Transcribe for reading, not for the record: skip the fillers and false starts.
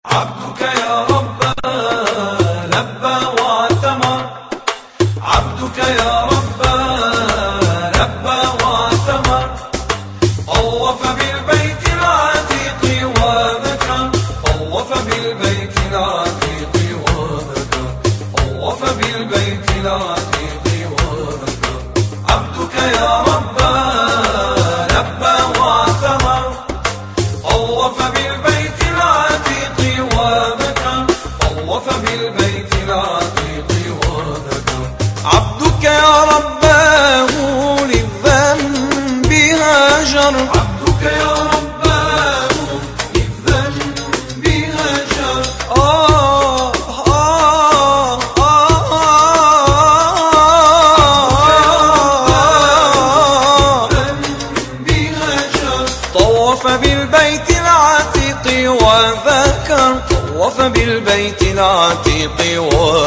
عبدك يا رب لبى واعتمر، عبدك يا رب لبى واعتمر، طوف بالبيت العتيق وذكر، طوف بالبيت العتيق وذكر، طوف بالبيت العتيق وذكر. عبدك يا رب لبى واعتمر، طوف بالبيت العتيق وذكر، طوف بالبيت العتيق وذكر. عبدك يا رباه للذنب هاجر، عبدك يا رباه للذنب هاجر. طوف بالبيت العتيق وذكر، طوف بالبيت العتيق وذكر.